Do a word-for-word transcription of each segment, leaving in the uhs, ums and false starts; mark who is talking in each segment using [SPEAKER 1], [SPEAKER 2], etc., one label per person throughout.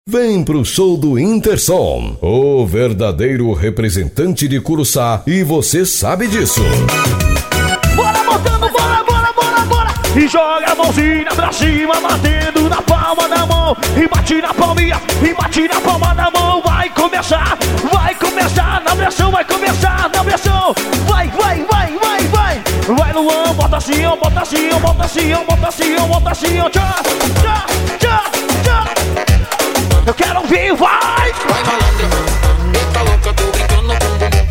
[SPEAKER 1] Vem pro show do Intersom, o verdadeiro representante de Curuçá, e você sabe disso.
[SPEAKER 2] Bora botando, bora, bora, bora, bora. E joga a mãozinha pra cima, batendo na palma da mão. E bate na palminha, e bate na palma da mão. Vai começar, vai começar, na pressão, vai começar, na pressão. Vai, vai, vai, vai, vai. Vai Luan, bota assim, ó, bota assim, ó, bota assim, ó, bota assim, ó, bota assim, ó. Tchá, tchá, tchá, tchá. Eu quero ouvir, vai!
[SPEAKER 3] Vai malandra, eita louca, tô brincando com bumbum.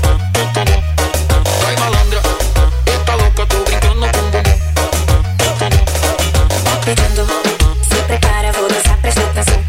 [SPEAKER 3] Vai malandra, eita louca, tô brincando com bumbum.
[SPEAKER 4] Pegando, se prepara, vou dançar, presta atenção.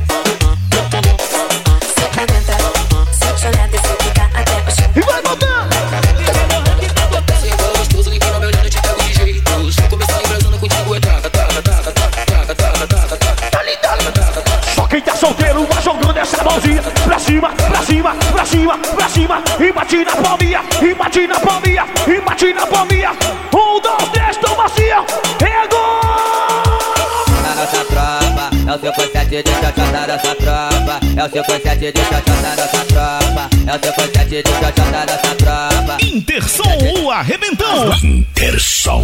[SPEAKER 4] Se aguenta, se te olhar, descer, ficar até o chão.
[SPEAKER 2] E vai botar!
[SPEAKER 3] Você é gostoso, ninguém vai me olhando, te pego de jeito. Se começar embrasando contigo é taca, taca, taca, taca, taca, taca, taca, taca.
[SPEAKER 2] Dali, dali, só quem tá solteiro vai jogando essa mãozinha pra cima, pra cima, pra cima, pra cima. E bate na palminha, e bate na palminha, e bate na palminha. Um, dois, três, toma assim, ó. É gol!
[SPEAKER 5] Na nossa tropa, é o seu concete de xoxota nossa tropa. É o seu concete de xoxota nossa tropa. É o seu concete de xoxota nossa tropa.
[SPEAKER 2] Intersom, o arrebentão.
[SPEAKER 1] Intersom.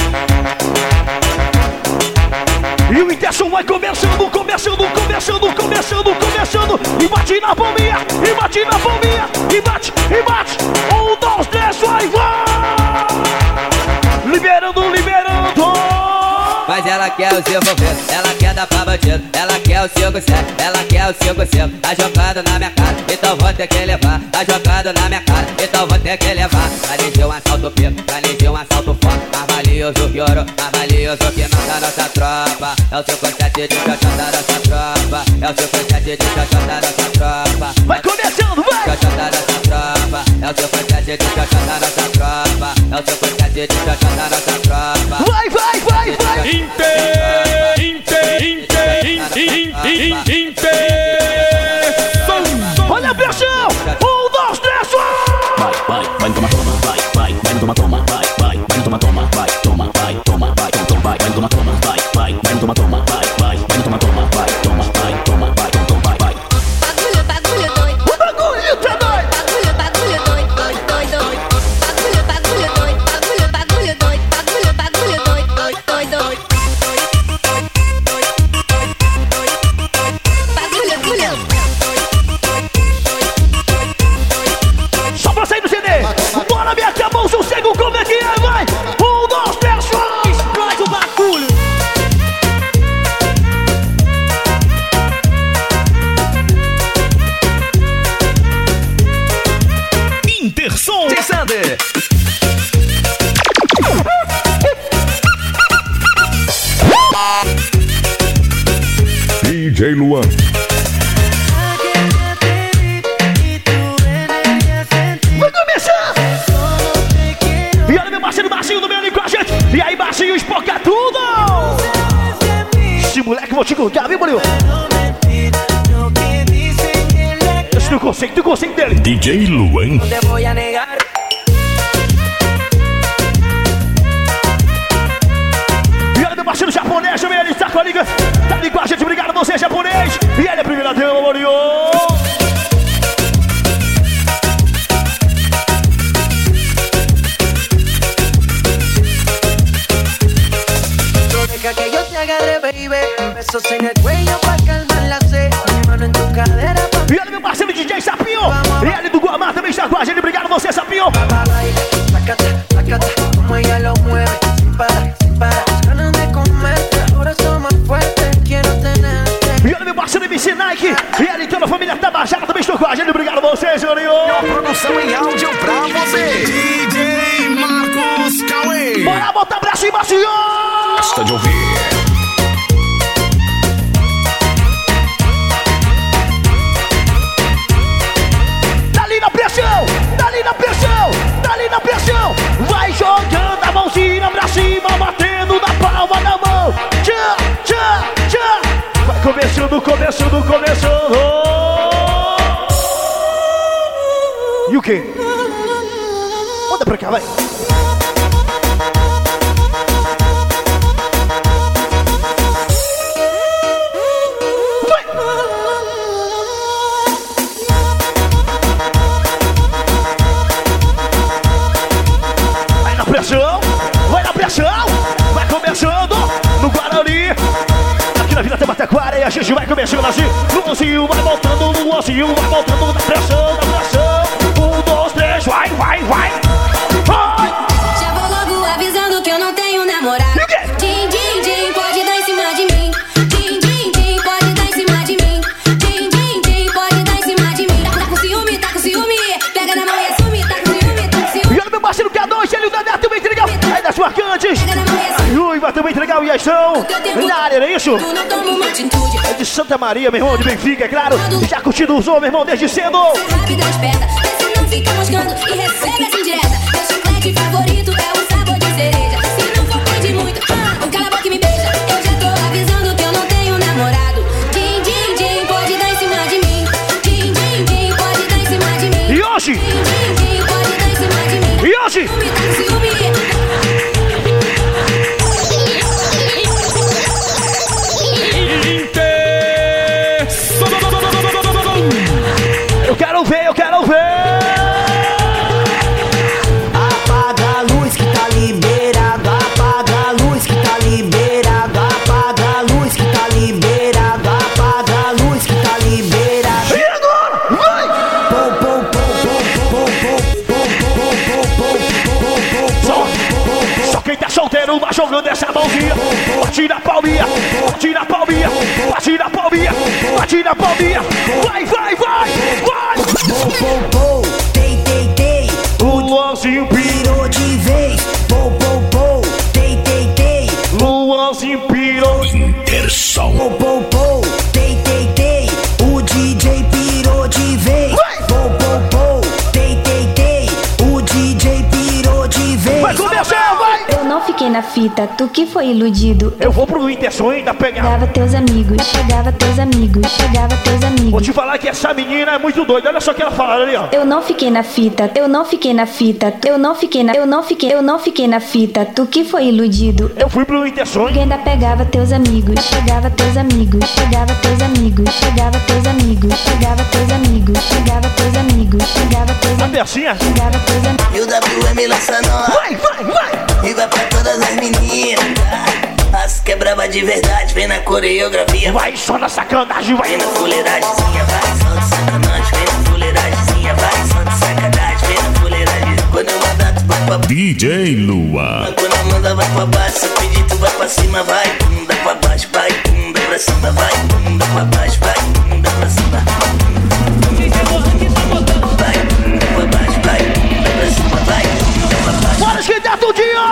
[SPEAKER 2] E o Intersom vai começando, começando, começando, começando, começando. E bate na palminha, e bate na palminha, e bate, e bate. Um, dois, três, vai, vai! Liberando, liberando.
[SPEAKER 5] Mas ela quer o seu envolvido, ela quer dar pra bandido. Ela quer o cinco sete, ela quer o cinco cinco. Tá jogando na minha cara, então vou ter que levar. Tá jogando na minha cara, então vou ter que levar. Planejei um assalto pico, planejei um assalto forte. Mais valioso que ouro, mais valioso que mata nossa tropa. É o seu concete de xoxota nossa tropa. É o seu concete de xoxota nossa tropa.
[SPEAKER 2] Vai começando, vai!
[SPEAKER 5] Xoxota nossa tropa. É o seu concete de xoxota nossa tropa. É o seu concete de xoxota nossa tropa.
[SPEAKER 2] Vai, vai, vai, vai!
[SPEAKER 6] Inter, Inter, Inter, Inter, Inter.
[SPEAKER 2] Olha a pressão! Um, dois, três,
[SPEAKER 7] vai! Vai, vai no toma, toma, vai, vai, vai no toma, toma, vai, vai, vai no toma, toma, vai, toma, vai, toma, vai, toma, vai, vai no toma, toma, vai, vai, vai no toma, toma, vai, vai, vai no toma, toma, vai, toma, vai, toma, vai, toma, vai, vai.
[SPEAKER 4] Bagulho, bagulho doido.
[SPEAKER 2] o bagulho tá doido!
[SPEAKER 4] Bagulho, bagulho doido, doido, doido, doido. Bagulho, bagulho doido, bagulho, bagulho doido. Bagulho, bagulho doido, doido, doido, doido. Bagulho, bagulho.
[SPEAKER 2] Só pra sair do C D! Bora, minha que a mão, sossego, como é que é, vai! Um, dois, três, vai! Explode o bagulho! Intersom! Sander!
[SPEAKER 1] D J Luan.
[SPEAKER 2] Vai começar! E olha meu parceiro Marcinho do meio ali com a gente! E aí, Marcinho, espoca tudo! Esse moleque, vou te contar, viu, Murilo? Esse teu conceito, teu conceito dele!
[SPEAKER 1] D J Luan.
[SPEAKER 2] E olha meu parceiro japonês, também ele está com a liga! Tá ali com a gente, obrigado você, japonês! E ele é a primeira dama, Murilo!
[SPEAKER 8] Deja que yo te agarre, baby. Besos en el cuello pa' calmar la sed. Mi mano en tu cadera pa'
[SPEAKER 2] E olha meu parceiro D J Sapinho! E ele do Guamá também está com a gente, obrigado você, Sapinho!
[SPEAKER 8] pa' baile. Sácate, sácate, como ella lo mueve. Sin parar, sin parar. Ganas de comerte, ahora somos fuertes. Quiero tenerte.
[SPEAKER 2] E olha meu parceiro M C Nike! E ele e toda a família Tabajara também estão com a gente, obrigado você, Juninho!
[SPEAKER 6] Produção em áudio pra você. D J Marcos Cauê.
[SPEAKER 2] Bora botar pra cima, senhor!
[SPEAKER 1] Gosta de ouvir.
[SPEAKER 2] Dali na pressão! Dali na pressão! Dali na pressão! Vai jogando a mãozinha pra cima, batendo na palma da mão! Tchá, tchá, tchá! Vai começando, começando, começando! E o quê? Manda pra cá, vai! Vai! área e a gente vai começando assim. Luanzinho vai voltando, Luanzinho vai voltando na pressão, na pressão. Um, dois, três, vai, vai, vai. Vai!
[SPEAKER 4] Já vou logo avisando que eu não tenho namorado. Din, din, din, pode dar em cima de mim. Din, din, din, pode dar em cima de mim. Din, din, din, pode dar em cima de mim. Tá, tá com ciúme, tá com ciúme. Pega na mão e assume, tá com ciúme, tá com ciúme.
[SPEAKER 2] E olha meu parceiro K dois, ele da Neto, muito legal. Aí das marcantes.
[SPEAKER 4] Pega na mão e assume.
[SPEAKER 2] Ruiva também legal e a estão na área, não é isso?
[SPEAKER 4] Tu não toma uma atitude.
[SPEAKER 2] É de Santa Maria, meu irmão, de Benfica, é claro. Já curtindo o som, meu irmão, desde cedo.
[SPEAKER 4] Rápida, esperta, vê se não fica moscando e recebe essa indireta. Meu chiclete favorito é o sabor de cereja. Se não for pedir muito, ah, um cala a boca e me beija. Eu já tô avisando que eu não tenho namorado. Din, din, din, pode dar em cima de mim. Din, din, din, pode dar em cima de mim.
[SPEAKER 2] E hoje?
[SPEAKER 4] Din, din, din, pode dar em cima de mim.
[SPEAKER 2] E hoje?
[SPEAKER 4] Ciúme, tá com ciúme.
[SPEAKER 2] Eu quero ver, eu quero ver.
[SPEAKER 9] Apaga a luz que tá liberado. Apaga a luz que tá liberado. Apaga a luz que tá liberado. Apaga a luz que tá liberado.
[SPEAKER 2] E agora? Vai!
[SPEAKER 9] Pom, pom, pom, pom, pom,
[SPEAKER 2] Só, só quem tá solteiro vai jogando essa mãozinha. Bate na palminha, bate na palminha, bate na palminha, bate na palminha. Vai, vai, vai, vai!
[SPEAKER 9] pom, pom, pom. Tei, tei, tei.
[SPEAKER 2] O Luanzinho
[SPEAKER 9] Pirou de vez. Pom, pom, pom. Tei, tei, tei.
[SPEAKER 2] Luanzinho pirou.
[SPEAKER 1] Intersom.
[SPEAKER 9] Pom, pom, pom. Tei, tei, tei. O D J pirou de vez. Pom, pom, pom. Tei, tei, tei. O D J pirou de vez.
[SPEAKER 2] Vai começar, vai!
[SPEAKER 10] Eu não fiquei na fita, tu que foi iludido.
[SPEAKER 2] Eu vou pro Interson ainda pegar.
[SPEAKER 10] Chegava teus amigos, chegava teus amigos, chegava teus
[SPEAKER 2] Vou
[SPEAKER 10] amigos.
[SPEAKER 2] te falar que essa menina é muito doida. Olha só o que ela fala ali, ó.
[SPEAKER 10] Eu não fiquei na fita, eu não fiquei na fita, eu não fiquei na, eu não fiquei, eu não fiquei na fita, tu que foi iludido.
[SPEAKER 2] Eu fui pro Interson.
[SPEAKER 10] Eu ainda pegava teus amigos, chegava teus amigos, chegava teus amigos, chegava teus amigos, chegava teus amigos, chegava teus amigos, chegava teus
[SPEAKER 2] A
[SPEAKER 10] amigos,
[SPEAKER 2] Bercinha.
[SPEAKER 10] chegava teus amigos.
[SPEAKER 11] E o W M lança nós.
[SPEAKER 2] Vai, vai, vai!
[SPEAKER 11] E vai pra todas as meninas. As que é brava de verdade, vem na coreografia.
[SPEAKER 2] Vai só na sacanagem, vai!
[SPEAKER 11] Vem na fuleiragemzinha, vai só de sacanagem. Vem na fuleiragemzinha, vai só de sacanagem. Vem na fuleiragem, quando eu mandar tu vai pra baixo.
[SPEAKER 1] D J Lua.
[SPEAKER 11] Quando eu mandar vai pra baixo, se eu pedir tu vai pra cima. Vai, bunda pra baixo, vai, bunda pra cima. Vai, bunda pra baixo, vai, bunda pra cima. Vai, bunda pra baixo, vai, bunda pra cima. Vai, bunda pra baixo.
[SPEAKER 2] Bora esquentar tudinho!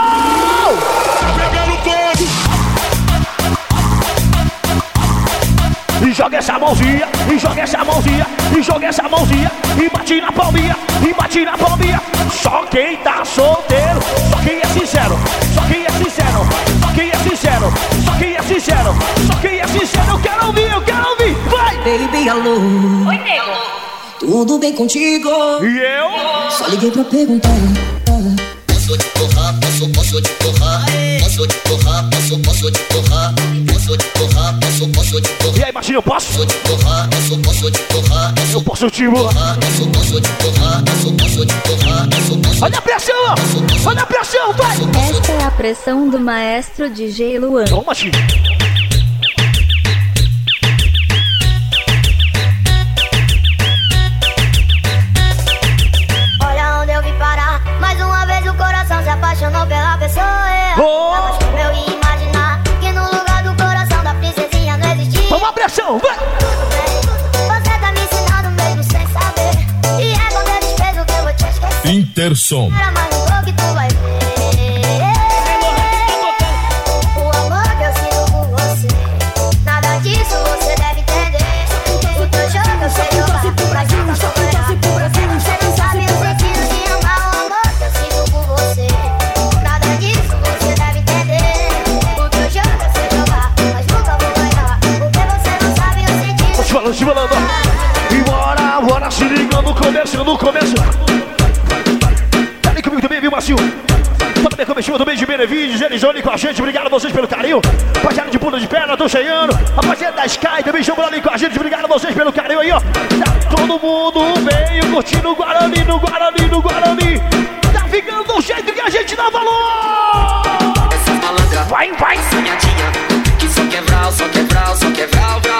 [SPEAKER 2] E joga essa mãozinha, e joga essa mãozinha, e joga essa mãozinha, e bate na palminha, e bate na palminha. Só quem tá solteiro, só quem é sincero, só quem é sincero, só quem é sincero, só quem é sincero, só quem é sincero. Eu quero ouvir, eu quero ouvir, vai!
[SPEAKER 8] Baby, alô.
[SPEAKER 4] Oi, nego.
[SPEAKER 8] Tudo bem contigo?
[SPEAKER 2] E eu?
[SPEAKER 8] Só liguei pra perguntar.
[SPEAKER 11] Posso te porrar, posso, posso te porrar. Posso te porrar, posso, posso te porrar. Posso te porrar, posso, posso te porrar.
[SPEAKER 2] E aí, Martinho, eu posso?
[SPEAKER 11] Posso te porrar, posso, posso te porrar.
[SPEAKER 2] Eu posso te porrar.
[SPEAKER 11] Posso, posso te porrar. Posso, posso te porrar. Posso, posso.
[SPEAKER 2] Olha a pressão, ó. Olha a pressão, vai!
[SPEAKER 10] Esta é a pressão do maestro D J Luan.
[SPEAKER 2] Toma, Martinho.
[SPEAKER 4] Olha onde eu vim parar. Mais uma vez o coração se apaixonou pela pessoa errada.
[SPEAKER 2] Oh!
[SPEAKER 4] Não como eu ia imaginar que no lugar do coração da princesinha não existia.
[SPEAKER 2] Toma a pressão, vai!
[SPEAKER 4] Você tá me ensinando mesmo sem saber. E é com desprezo que eu vou te esquecer.
[SPEAKER 1] Intersom.
[SPEAKER 4] Era mais um pouco que tu vai ver. O amor que eu sinto por você. Nada disso você deve entender. O teu jogo eu sei jogar. Pra que tá sofrendo? Você não sabe o sentido de amar. O amor que eu sinto por você. Nada disso você deve entender. O teu jogo eu sei jogar. Mas nunca vou ganhar. Porque você não sabe o sentido.
[SPEAKER 2] Tô te falando, te falando. E bora, bora se ligando no começo, no começo. Tá ali comigo também, viu, Marcinho? Também começou também de Benevides, eles olhem com a gente. Obrigado a vocês pelo carinho. Rapaziada de Pula de Perna, tô cheiando. Rapaziada da Sky também estão ali com a gente. Obrigado a vocês pelo carinho aí, ó. Tá todo mundo veio curtindo o Guarani, no Guarani, no Guarani. Tá ficando do jeito que a gente dá valor.
[SPEAKER 3] Essas malandras,
[SPEAKER 2] Vai, vai.
[SPEAKER 3] sonhadinha, que só quebrar, só quebrar, só quebrar, vral.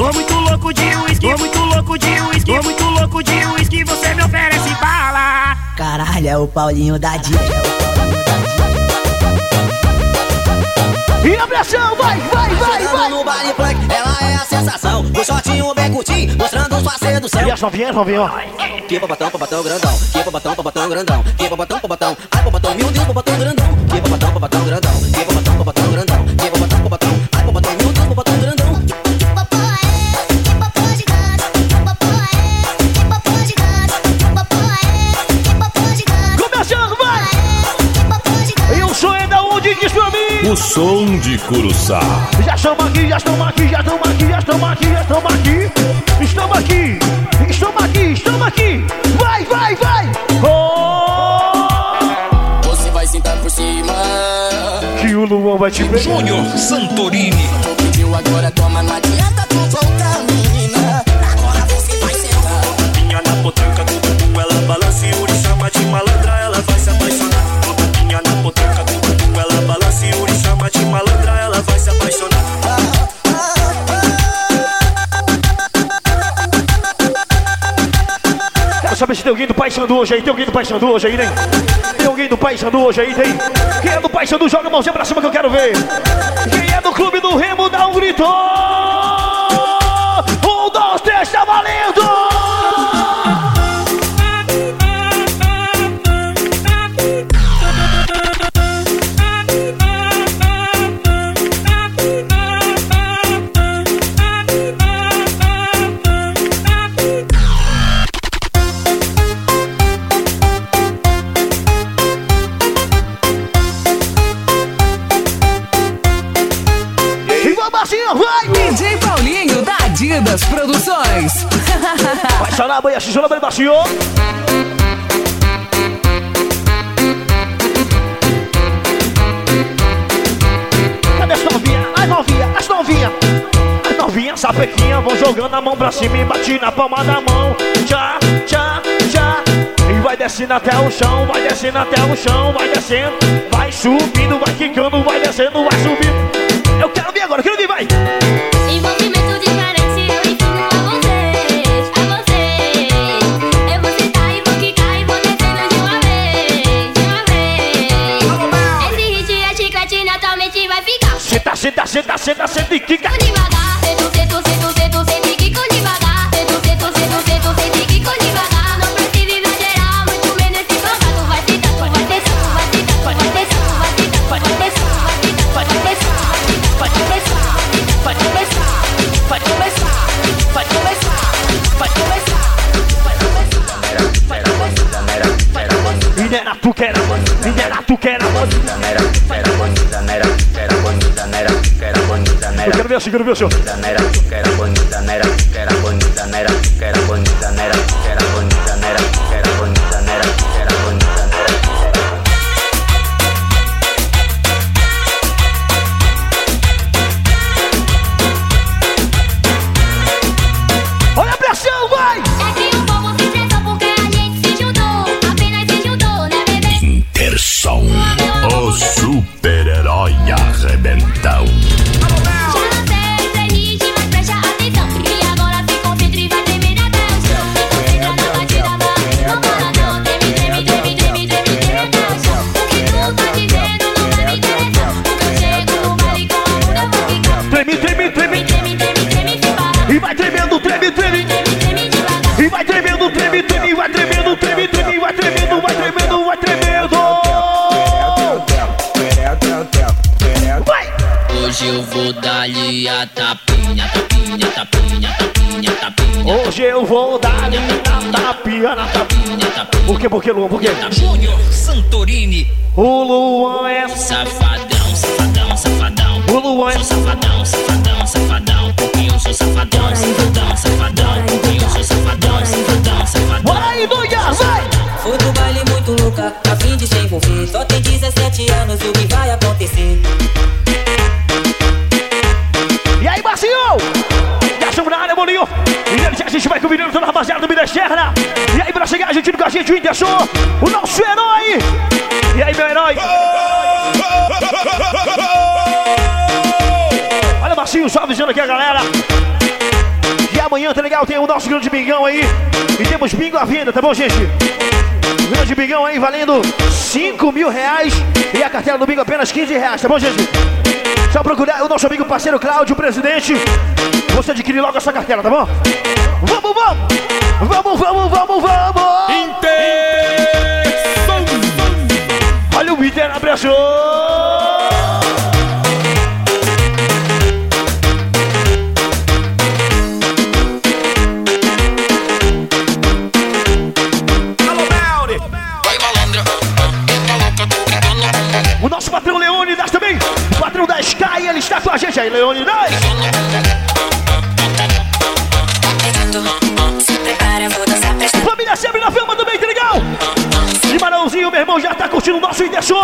[SPEAKER 2] Tô muito louco de uísque, tô muito louco de uísque, tô muito louco de uísque, você me oferece bala.
[SPEAKER 9] Caralho, é o Paulinho da Dia.
[SPEAKER 2] E a pressão, vai, vai, vai, vai.
[SPEAKER 12] No baile funk, ela é a sensação. O shortinho bem curtinho, mostrando sua sedução.
[SPEAKER 2] E as novinhas, novinhas, ó.
[SPEAKER 12] Que babatão, babatão grandão. Que babatão, babatão grandão. Que babatão, babatão. Ai, babatão, meu Deus, babatão grandão. Que babatão, babatão grandão. Que babatão, babatão grandão. Que babatão, babatão. Ai, babatão, meu Deus, babatão grandão.
[SPEAKER 4] Que popô é, que popô gigante. Que popô é, que popô gigante. Que popô é, que popô gigante.
[SPEAKER 2] Começando, vai.
[SPEAKER 4] Que popô gigante.
[SPEAKER 2] E o som é da onde diz pra mim?
[SPEAKER 1] O som de Curuçá.
[SPEAKER 2] Já estamos aqui, já estamos aqui, já estamos aqui, já estamos aqui, já estamos aqui. Estamos aqui, estamos aqui, estamos aqui. Vai, vai, vai. Oh!
[SPEAKER 12] Você vai sentar por cima.
[SPEAKER 2] Que o Luan vai te pegar.
[SPEAKER 6] Júnior Santorini.
[SPEAKER 12] Tu pediu agora, toma, não adianta tu voltar, menina. Agora você vai sentar.
[SPEAKER 13] Minha na potranca do bumbum, ela balança e Uri chama de malandra, ela vai se apaixonar. Minha na potranca do bumbum, ela balança e Uri chama de malandra, ela vai se apaixonar.
[SPEAKER 2] Quero saber se tem alguém do Pai Sandu hoje aí, tem alguém do Pai Sandu hoje aí, né? Tem alguém do Pai Sandu hoje aí, tem? Quem é do Pai Sandu, joga a mãozinha pra cima que eu quero ver. Quem é do Clube do Remo, dá um grito. Um, dois, três, tá valendo!
[SPEAKER 14] D J Paulinho da Adidas Produções.
[SPEAKER 2] Vai chorar a banha, se chora bem baixinho. Cadê as novinhas? As novinhas, as novinhas. As novinhas, sapequinha, vão jogando a mão pra cima e bate na palma da mão. Tchá, tchá, tchá. E vai descendo até o chão, vai descendo até o chão, vai descendo. Vai subindo, vai quicando, vai descendo, vai subindo. Eu quero ver agora, quero ver, vai!
[SPEAKER 4] Envolvimento diferente, eu ensino a vocês, a vocês. Eu vou sentar e vou quicar e vou descendo de uma vez, de uma vez. Esse hit é chiclete, naturalmente vai ficar.
[SPEAKER 2] Senta, senta, senta, senta, senta e quica.
[SPEAKER 4] Com devagar, sento, sento, sento, sento, sento e quico devagar. Sento, sento, sento, sento, sento e quico devagar. Não precisa exagerar, muito menos se focar. Tu vai sentar, tu vai descer, tu vai sentar, tu vai descer, tu vai sentar, tu vai descer, tu vai sentar, tu vai descer. Pode começar, pode começar, pode começar, pode começar, pode começar, pode começar, pode começar.
[SPEAKER 2] Minera, tu quer, minera, tu quer. Eu quero ver assim, quero ver assim. Olha a pressão, vai!
[SPEAKER 4] É que o povo se estressou porque a gente se juntou. Apenas se juntou, né, bebê?
[SPEAKER 1] Intersom, o super-herói arrebentão.
[SPEAKER 4] Já lancei três hits, mas presta atenção. E agora se concentra e vai tremer até o chão. Se concentra na batida, vai no balanção. Treme, treme, treme, treme, treme, treme até o chão. O que tu tá dizendo não vai me interessar. Porque eu chego no baile com a bunda vou ficar.
[SPEAKER 2] Treme, treme, treme,
[SPEAKER 4] treme, treme, treme, se para.
[SPEAKER 2] E vai tremendo, treme, treme. E vai tremendo, treme, treme, vai tremendo, treme, treme, vai tremendo, vai tremendo, vai tremendo. Vai!
[SPEAKER 5] Hoje eu vou dar-lhe a tapinha, tapinha, tapinha, tapinha, tapinha.
[SPEAKER 2] Hoje eu vou dar-lhe a tapinha, na tapinha, tapinha. Por quê, por quê, Luan, por quê?
[SPEAKER 6] Júnior Santorini.
[SPEAKER 2] O Luan é
[SPEAKER 5] safadão, safadão, safadão.
[SPEAKER 15] envolver. Só tem dezessete anos, o que vai acontecer?
[SPEAKER 2] E aí, Marcinho? Já estamos na área, Bolinho. E a gente vai convidando toda a rapaziada do Minesterra. E aí, pra chegar juntinho com a gente, o Whindersson, o nosso herói. E aí, meu herói? Olha, Marcinho, só avisando aqui a galera. E amanhã, tá legal? Tem o nosso grande bingão aí. E temos bingo à venda, tá bom, gente? O grande bingão aí valendo cinco mil reais. E a cartela do bingo apenas quinze reais, tá bom, gente? Só procurar o nosso amigo parceiro Cláudio, presidente. Você adquirir logo essa cartela, tá bom? Vamos, vamos! Vamos, vamos, vamos, vamos! Intenção! Olha o Inter na pressão! O nosso patrão Leônidas também. O patrão da Sky, ele está com a gente aí, Leônidas. Família sempre na fama também, tá legal? E Marãozinho, meu irmão, já tá curtindo o nosso Whindersson.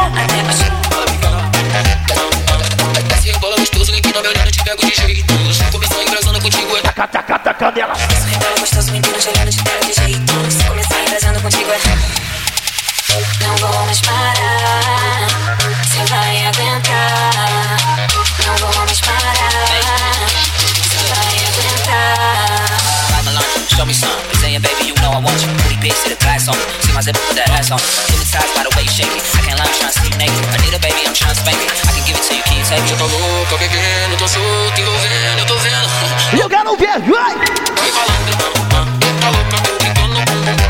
[SPEAKER 3] Desce rebola gostoso, nem tá me olhando, te pego de jeito. Começar engrasando contigo é
[SPEAKER 2] taca, taca, taca dela.
[SPEAKER 15] Desce rebola gostoso, nem tá me olhando, te pego de jeito. Se começar engrasando contigo é... Não vou mais parar, cê vai aguentar. Não vou mais parar, cê vai aguentar.
[SPEAKER 3] I'm alone, show me some. Saying, baby, you know I want you. Booty big, sit a class on. See my zip, put that ass on. Hypnotized by the way you shake it. I can't lie, I'm trying to see you naked. I need a baby, I'm trying to spank it. I can give it to you, can you take it? Eu tô louco, bebendo, tô solto, envolvendo, eu tô vendo.
[SPEAKER 2] E eu quero ver, vai!
[SPEAKER 3] Vai falando, tá louca, tô brincando.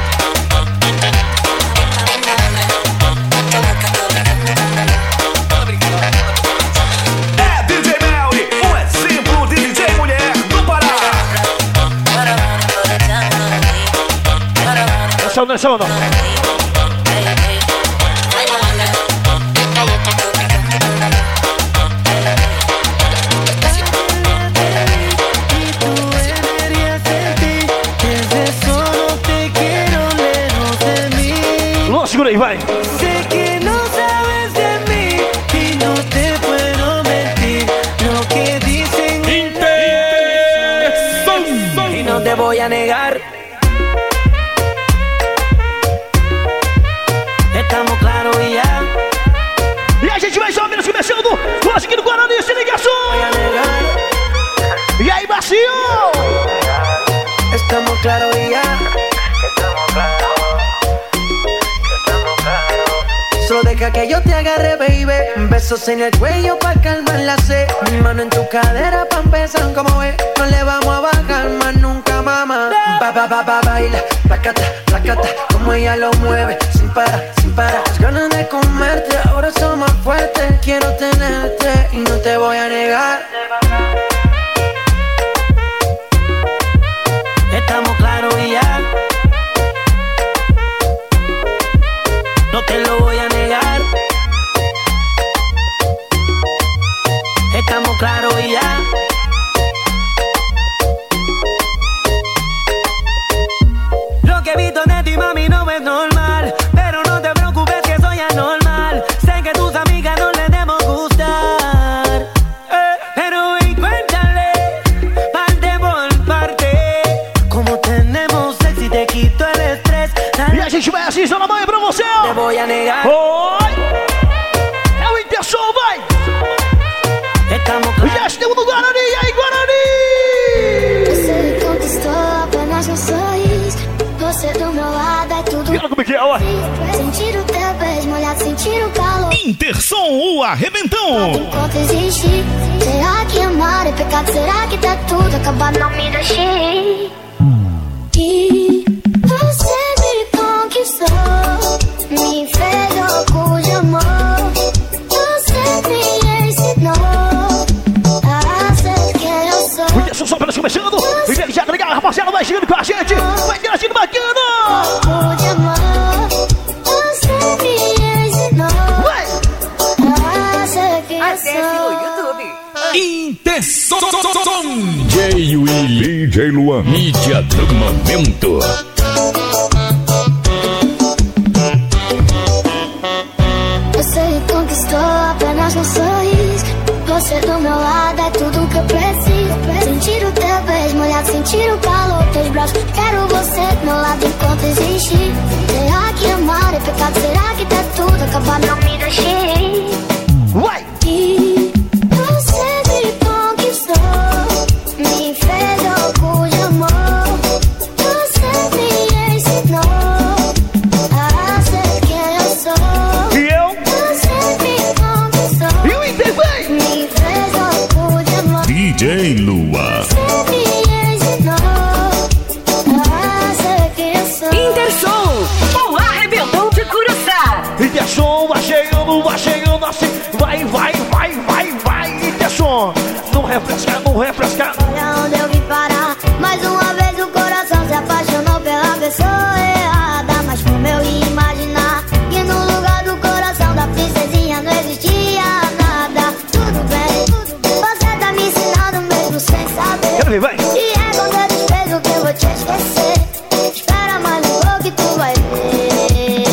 [SPEAKER 2] É D J Melly, um exemplo de D J mulher do Pará. Essa não é só não. Lua, segura aí, vai.
[SPEAKER 15] Te voy a negar. Estamos claros e já.
[SPEAKER 2] E a gente vai só menos começando. Hoje aqui no Guarani, se ligação. E aí, Marcinho?
[SPEAKER 15] Estamos claros e já. Estamos claros. Solo deja que yo te agarre, baby. Besos en el cuello pa' calmar la sed. Mi mano en tu cadera pa' empezar, como ves. No le vamos a bajar más nunca, mamá. Ba, ba, ba, ba, baila, placata, placata. Como ella lo mueve, sin parar, sin parar. Las ganas de comerte, ahora son más fuertes. Quiero tenerte y no te voy a negar. Estamos claros y ya. No te lo voy a negar. Estamos claros y ya. Lo que he visto de ti, mami, no es normal. Pero no te preocupes que soy anormal. Sé que tus amigas no les debemos gustar. eh, Pero ven, cuéntale, parte por parte. Como tenemos sexo y te quito el estrés.
[SPEAKER 2] E a gente vai assim, só na mãe pra você.
[SPEAKER 15] Te voy a negar.
[SPEAKER 2] Oi! É o Whindersson, vai! Já estamos no Guarani, e aí, Guarani!
[SPEAKER 4] Você me conquistou apenas no sorriso. Você do meu lado é tudo.
[SPEAKER 2] E olha como é que é, ó.
[SPEAKER 4] Sentir o teu beijo molhado, sentir o calor.
[SPEAKER 16] Intersom, o arrebentão.
[SPEAKER 4] Enquanto existir, será que amar é pecado? Será que tá tudo acabado? Não me deixe ir. E você me conquistou, me fez louco de amor. Você me ensinou a ser quem eu sou.
[SPEAKER 2] O Whindersson só apenas começando. E ele já tá ligado, rapaziada, vai chegando com a gente. Vai interagindo bacana.
[SPEAKER 4] Louco de amor. Você me ensinou a ser quem eu sou.
[SPEAKER 16] Intersom.
[SPEAKER 1] D J Willy, D J Luan, mídia do momento.
[SPEAKER 4] apenas um sorriso. Você do meu lado é tudo que eu preciso. Sentir o teu beijo molhado, sentir o calor dos teus braços. Quero você do meu lado enquanto existir. Será que amar é pecado? Será que tá tudo acabado? Não me deixe ir.
[SPEAKER 2] Vai!
[SPEAKER 4] E você me conquistou, me fez louco de amor. Você me ensinou a ser quem eu sou.
[SPEAKER 2] E eu?
[SPEAKER 4] Você me conquistou,
[SPEAKER 2] E o Inter vem!
[SPEAKER 4] me fez louco de amor.
[SPEAKER 1] D J Lua.
[SPEAKER 4] Você me ensinou a ser quem eu sou.
[SPEAKER 14] Intersom, o arrebentão de Curuçá.
[SPEAKER 2] Intersom, vai chegando, vai chegando assim. Vai, vai, vai, vai, vai. Intersom, não refresca, não refresca.
[SPEAKER 4] Olha onde eu vim parar. Mais uma vez o coração se apaixonou pela pessoa errada. Mas como eu ia imaginar que no lugar do coração da princesinha não existia nada. Tudo bem, você tá me ensinando mesmo sem saber.
[SPEAKER 2] Quero ver, vai.
[SPEAKER 4] E é com teu desprezo que eu vou te esquecer. Espera mais um pouco que tu vai ver.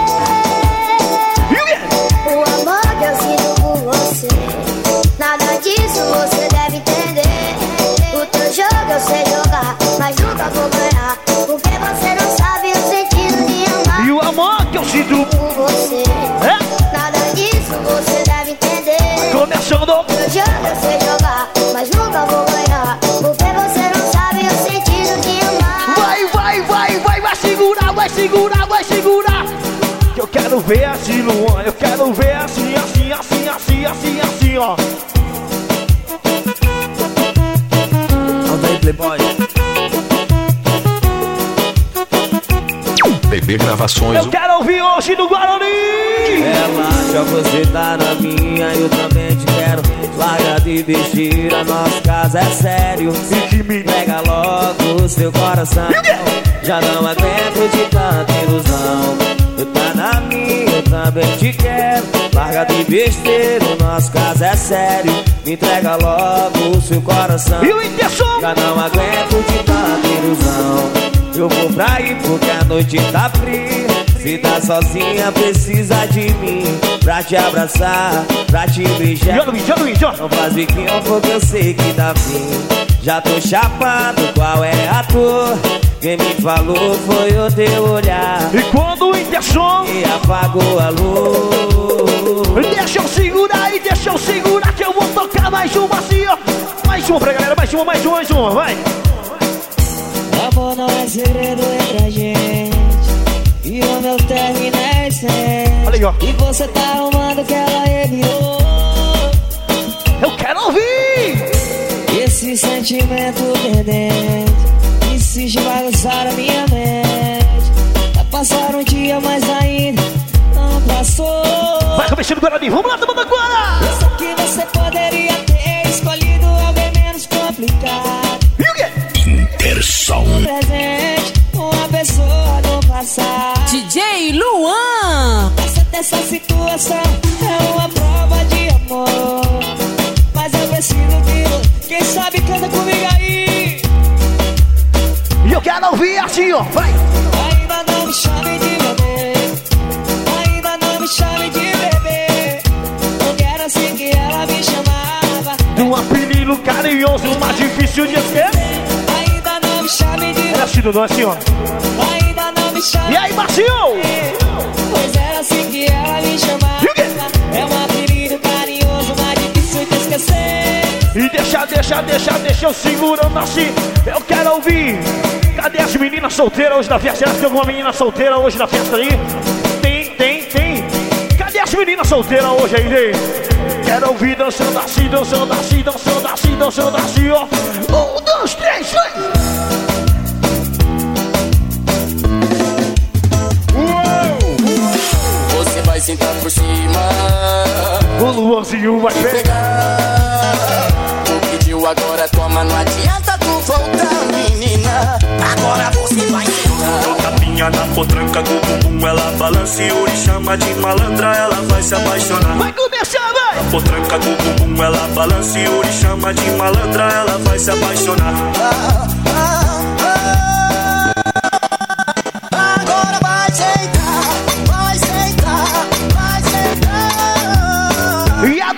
[SPEAKER 4] O amor que eu sinto por você, nada disso você deve entender. O teu jogo eu sei jogar, mas nunca vou ganhar, porque você não sabe o sentido de amar.
[SPEAKER 2] E o amor que eu sinto
[SPEAKER 4] por você,
[SPEAKER 2] é?
[SPEAKER 4] nada disso você deve entender.
[SPEAKER 2] Começando.
[SPEAKER 4] O teu jogo eu sei jogar, mas nunca vou ganhar, porque você não sabe o sentido de amar.
[SPEAKER 2] Vai, vai, vai, vai, vai segurar, vai segurar, vai segurar. Que eu quero ver assim, Luan. Eu quero ver assim, assim, assim, assim, assim, assim, ó.
[SPEAKER 12] Alta aí, Playboy.
[SPEAKER 1] Bebê Gravações.
[SPEAKER 2] Eu quero ouvir hoje do Guarani.
[SPEAKER 12] Relaxa, você tá na minha, eu também te quero. Larga de besteira, nosso caso é sério. Pega logo o seu coração. Já não aguento de tanta ilusão. Tu tá na minha, eu também te quero. Larga de besteira, o nosso caso é sério. Me entrega logo o seu coração.
[SPEAKER 2] E o Intersom?
[SPEAKER 12] Já não aguento de tanta ilusão. Eu vou pra ir porque a noite tá fria. Se tá sozinha, precisa de mim pra te abraçar, pra te beijar.
[SPEAKER 2] Joga, Luiz, joga, Luiz, joga.
[SPEAKER 12] Não faz biquinho porque eu sei que dá fim. Já tô chapado, qual é a tua? Quem me falou foi o teu olhar.
[SPEAKER 2] E quando o Intersom
[SPEAKER 12] e apagou a luz.
[SPEAKER 2] Deixa eu segurar aí, deixa eu segurar que eu vou tocar mais uma assim, ó. Mais uma pra galera, mais uma, mais uma, mais uma, vai.
[SPEAKER 17] Amor não é segredo entre a gente, e o meu término é recente.
[SPEAKER 2] Olha aí, ó.
[SPEAKER 17] E você tá arrumando que ela enviou.
[SPEAKER 2] Eu quero ouvir
[SPEAKER 17] esse sentimento perdente insiste em bagunçar a minha mente. Vai passar um dia, mas ainda não passou.
[SPEAKER 2] Vai começando o Guarani, vamos lá, tomando agora.
[SPEAKER 17] Só que você poderia ter escolhido alguém menos complicado.
[SPEAKER 2] E o quê?
[SPEAKER 1] Intersom.
[SPEAKER 17] Um presente, uma pessoa do passado.
[SPEAKER 14] D J Luan.
[SPEAKER 17] Essa dessa situação é uma prova de amor, mas eu preciso de você. Quem sabe canta comigo aí.
[SPEAKER 2] E eu quero ouvir assim, ó, vai.
[SPEAKER 17] Ainda não me chame de bebê, ainda não me chame de bebê. Eu quero assim que ela me chamava.
[SPEAKER 2] Um apelido carinhoso, mais difícil de esquecer.
[SPEAKER 17] Ainda não me chame de bebê.
[SPEAKER 2] Era assim, Dudu, assim, ó.
[SPEAKER 17] Ainda não me chame.
[SPEAKER 2] E aí, Marcinho?
[SPEAKER 17] Pois era assim que ela me chamava. É um apelido carinhoso, mais difícil de esquecer.
[SPEAKER 2] E deixa, deixa, deixa, deixa eu segurando assim. Eu quero ouvir. Cadê as meninas solteiras hoje na festa? Será que tem alguma menina solteira hoje na festa aí? Tem, tem, tem. Cadê as meninas solteiras hoje aí, hein? Quero ouvir dançando assim, dançando assim, dançando assim, dançando assim, ó. Um, dois, três, vai!
[SPEAKER 18] Você vai sentar por cima.
[SPEAKER 2] O Luanzinho vai
[SPEAKER 18] pegar. Tu pediu, agora toma, não adianta tu voltar, menina. Agora você vai sentar.
[SPEAKER 13] Tapinha na potranca do bumbum, ela balança e Yuri chama de malandra, ela vai se apaixonar.
[SPEAKER 2] Vai começar, vai!
[SPEAKER 13] Na potranca do bumbum, ela balança e Yuri chama de malandra, ela vai se apaixonar.
[SPEAKER 18] Ah, ah, ah. Agora vai sentar, vai sentar, vai sentar.
[SPEAKER 2] E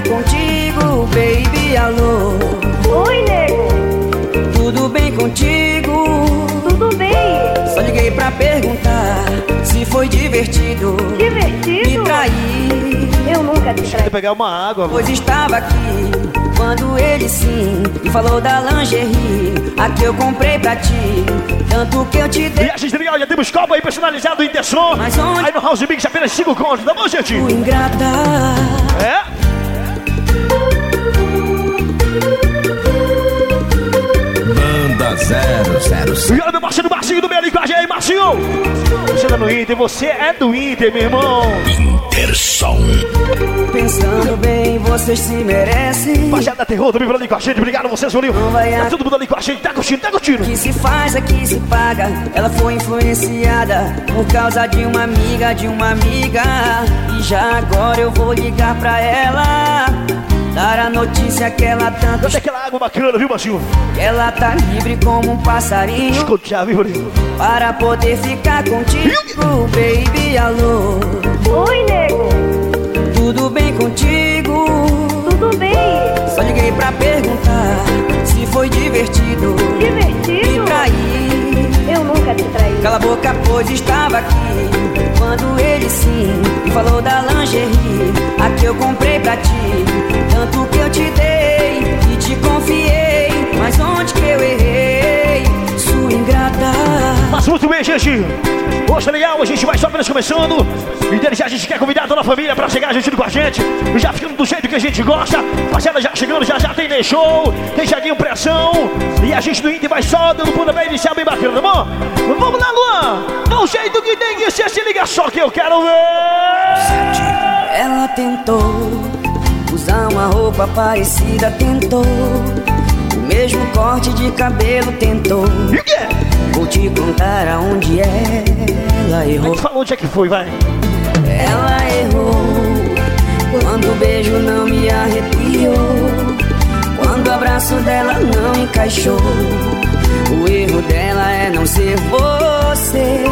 [SPEAKER 17] ficar contigo, baby, alô.
[SPEAKER 19] Oi, nego.
[SPEAKER 17] Tudo bem contigo?
[SPEAKER 19] Tudo bem.
[SPEAKER 17] Só liguei pra perguntar se foi divertido.
[SPEAKER 19] Divertido?
[SPEAKER 17] Me trair.
[SPEAKER 19] Eu nunca te traí.
[SPEAKER 2] Pegar uma água.
[SPEAKER 17] Pois estava aqui quando ele sim me falou da lingerie, a que eu comprei pra ti, tanto que eu te dei.
[SPEAKER 2] E a gente legal, já temos copo aí personalizado Interson.
[SPEAKER 17] Mas onde?
[SPEAKER 2] Aí no House Mix apenas cinco contos, tá bom, gente?
[SPEAKER 17] O ingrata.
[SPEAKER 2] É?
[SPEAKER 7] Banda zero zero sete.
[SPEAKER 2] E olha meu parceiro Marcinho do meio ali com a gente aí, Marcinho. Você tá no Inter, você é do Inter, meu irmão.
[SPEAKER 7] Interson.
[SPEAKER 17] Pensando bem, vocês se merecem.
[SPEAKER 2] Baixada da Terror também por ali com a gente. Obrigado a vocês, Juninho. Tá todo mundo ali com a gente. Tá curtindo, tá curtindo.
[SPEAKER 17] O que se faz é que se paga. Ela foi influenciada por causa de uma amiga, de uma amiga. E já agora eu vou ligar pra ela, dar a notícia que ela tanto...
[SPEAKER 2] Olha aquela água bacana, viu, Marcinho?
[SPEAKER 17] Ela tá livre como um passarinho.
[SPEAKER 2] Escuta, viu, Juninho?
[SPEAKER 17] Para poder ficar contigo, baby, alô.
[SPEAKER 19] Oi, nego.
[SPEAKER 17] Tudo bem contigo?
[SPEAKER 19] Tudo bem.
[SPEAKER 17] Só liguei pra perguntar se foi divertido.
[SPEAKER 19] Divertido?
[SPEAKER 17] Me trair.
[SPEAKER 19] Eu nunca te traí.
[SPEAKER 17] Cala a boca, pois estava aqui quando ele sim me falou da lingerie, a que eu comprei pra ti, tanto que eu te dei e te confiei. Mas onde que eu errei, sua ingrata?
[SPEAKER 2] Mas muito bem, gente. Hoje é legal, a gente vai só apenas começando. E dele já a gente quer convidar toda a família pra chegar junto com a gente. E já ficando do jeito que a gente gosta. Rapaziada já chegando, já já tem Ney Show, tem Jaguinho Pressão. E a gente do Inter vai só dando pontapé inicial bem bacana, tá bom? Vamos lá, Luan. Do jeito que tem que ser, se liga só que eu quero ver.
[SPEAKER 17] Ela tentou usar uma roupa parecida, tentou o mesmo corte de cabelo, tentou.
[SPEAKER 2] E o quê?
[SPEAKER 17] Vou te contar aonde ela errou.
[SPEAKER 2] Fala onde é que foi, vai.
[SPEAKER 17] Ela errou quando o beijo não me arrepiou, quando o abraço dela não encaixou. O erro dela é não ser você.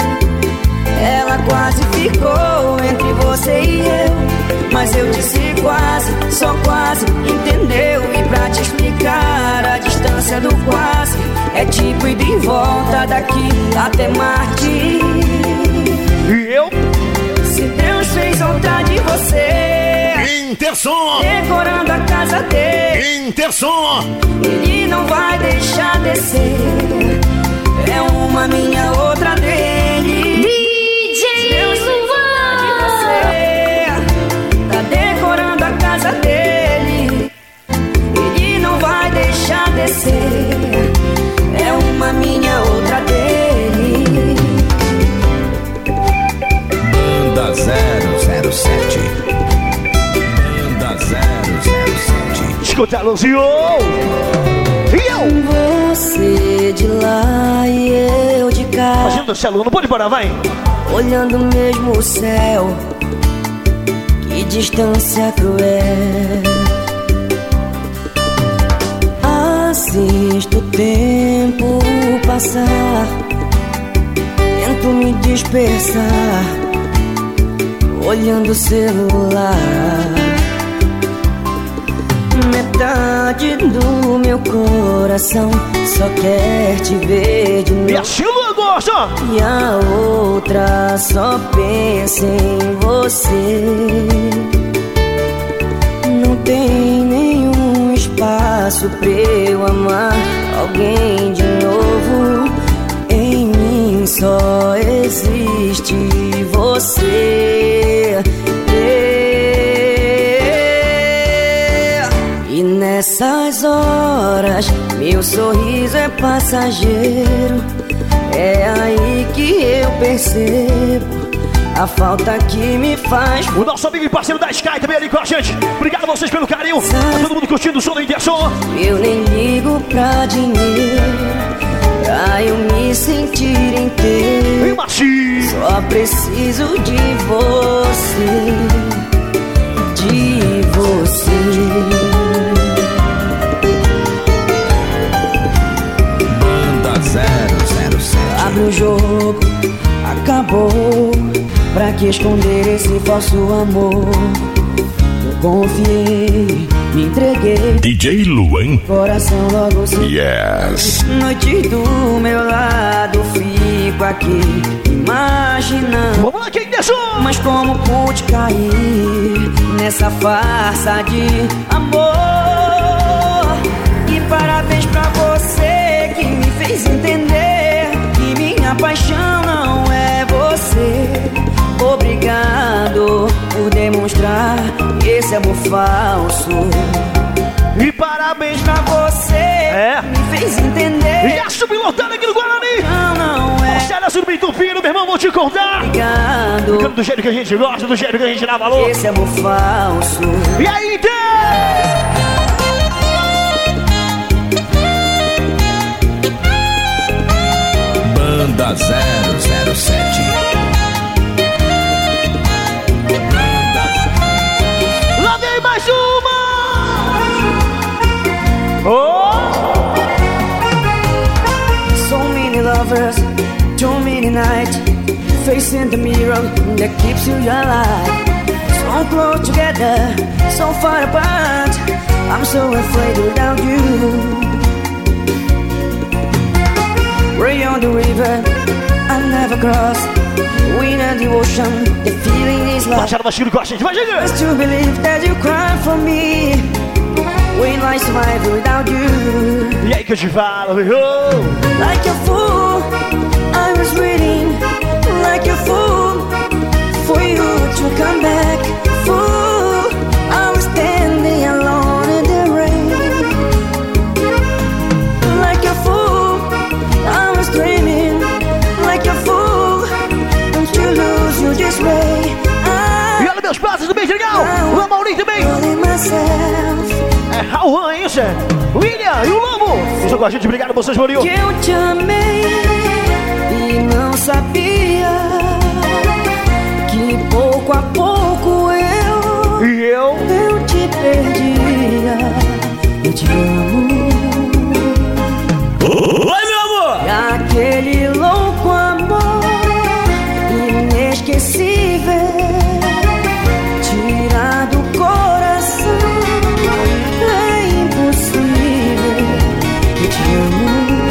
[SPEAKER 17] Ela quase ficou entre você e eu, mas eu disse quase, só quase, entendeu? E pra te explicar a distância do quase, é tipo ir de volta daqui até Marte.
[SPEAKER 2] E eu?
[SPEAKER 17] Se Deus fez outra de você,
[SPEAKER 7] Interson,
[SPEAKER 17] decorando a casa dele,
[SPEAKER 7] Interson,
[SPEAKER 17] ele não vai deixar descer. É uma minha, outra dele.
[SPEAKER 19] D J
[SPEAKER 17] Deus fez outra de você, tá decorando a casa dele, ele não vai deixar descer. É uma minha, outra dele.
[SPEAKER 7] Banda zero zero sete. Banda zero zero sete.
[SPEAKER 2] Escuta, Luzinho. E eu?
[SPEAKER 17] Você de lá e eu de cá,
[SPEAKER 2] Imagina o céu, não pode parar, vai.
[SPEAKER 17] olhando mesmo o céu. Que distância cruel. Assisto o tempo passar, tento me dispersar, olhando o celular. Metade do meu coração só quer te ver de novo.
[SPEAKER 2] E a Silva gosta.
[SPEAKER 17] E a outra só pensa em você. Não tem nenhum espaço pra eu amar alguém de novo. Em mim só existe você. E nessas horas meu sorriso é passageiro. É aí que eu percebo a falta que me faz.
[SPEAKER 2] O nosso amigo e parceiro da Sky também ali com a gente. Obrigado a vocês pelo carinho. Tá todo mundo curtindo o som do Interson.
[SPEAKER 17] Eu nem ligo pra dinheiro, pra eu me sentir inteiro.
[SPEAKER 2] Ei, Marcinho.
[SPEAKER 17] Só preciso de você, de você.
[SPEAKER 7] zero zero sete.
[SPEAKER 17] Abre o jogo, acabou. Pra que esconder esse falso amor? Confiei, me entreguei.
[SPEAKER 1] D J Luan.
[SPEAKER 17] Coração logo se
[SPEAKER 20] Yes.
[SPEAKER 17] Noites do meu lado, fico aqui imaginando.
[SPEAKER 2] Vamos lá, quem deixou?
[SPEAKER 17] Mas como pude cair nessa farsa de amor? E parabéns pra você que me fez entender que minha paixão não é você. Obrigado por demonstrar esse amor falso.
[SPEAKER 2] E parabéns
[SPEAKER 17] pra você, é. me fez entender.
[SPEAKER 2] E a subilotando aqui no Guarani.
[SPEAKER 17] Não, não é.
[SPEAKER 2] Marcela Subitufino, meu irmão, vou te contar.
[SPEAKER 17] Obrigado.
[SPEAKER 2] Ficando do jeito que a gente gosta, do jeito que a gente dá valor.
[SPEAKER 17] Esse amor falso.
[SPEAKER 2] E aí, tem?
[SPEAKER 1] Banda zero zero sete.
[SPEAKER 2] Lá vem mais uma! Oh!
[SPEAKER 17] So many lovers, too many nights, facing the mirror that keeps you alive. So close together, so far apart. I'm so afraid without you. Way on the river, I never cross. Wind and the ocean, the feeling is lost.
[SPEAKER 2] Baixaram baixinho com a gente, vai, gente!
[SPEAKER 17] Just to believe that you cry for me. When I survive without you.
[SPEAKER 2] E aí que eu te falo, meu.
[SPEAKER 17] Like a fool, I was waiting. Like a fool, for you to come back. Fool, I was standing alone in the rain. Like a fool, I was dreaming. Like a fool, don't you lose you this way.
[SPEAKER 2] E olha meus passos do bem legal. O Maurinho também. É Raul, hein, Zé? William e o Lobo. Estão com a gente, obrigado vocês, Maurinho.
[SPEAKER 17] Que eu te amei e não sabia que pouco a pouco eu
[SPEAKER 2] E eu?
[SPEAKER 17] Eu te perdia. Eu te amo.
[SPEAKER 1] Oi, meu amor!
[SPEAKER 17] E aquele louco amor inesquecível tira do coração. É impossível. Eu te amo.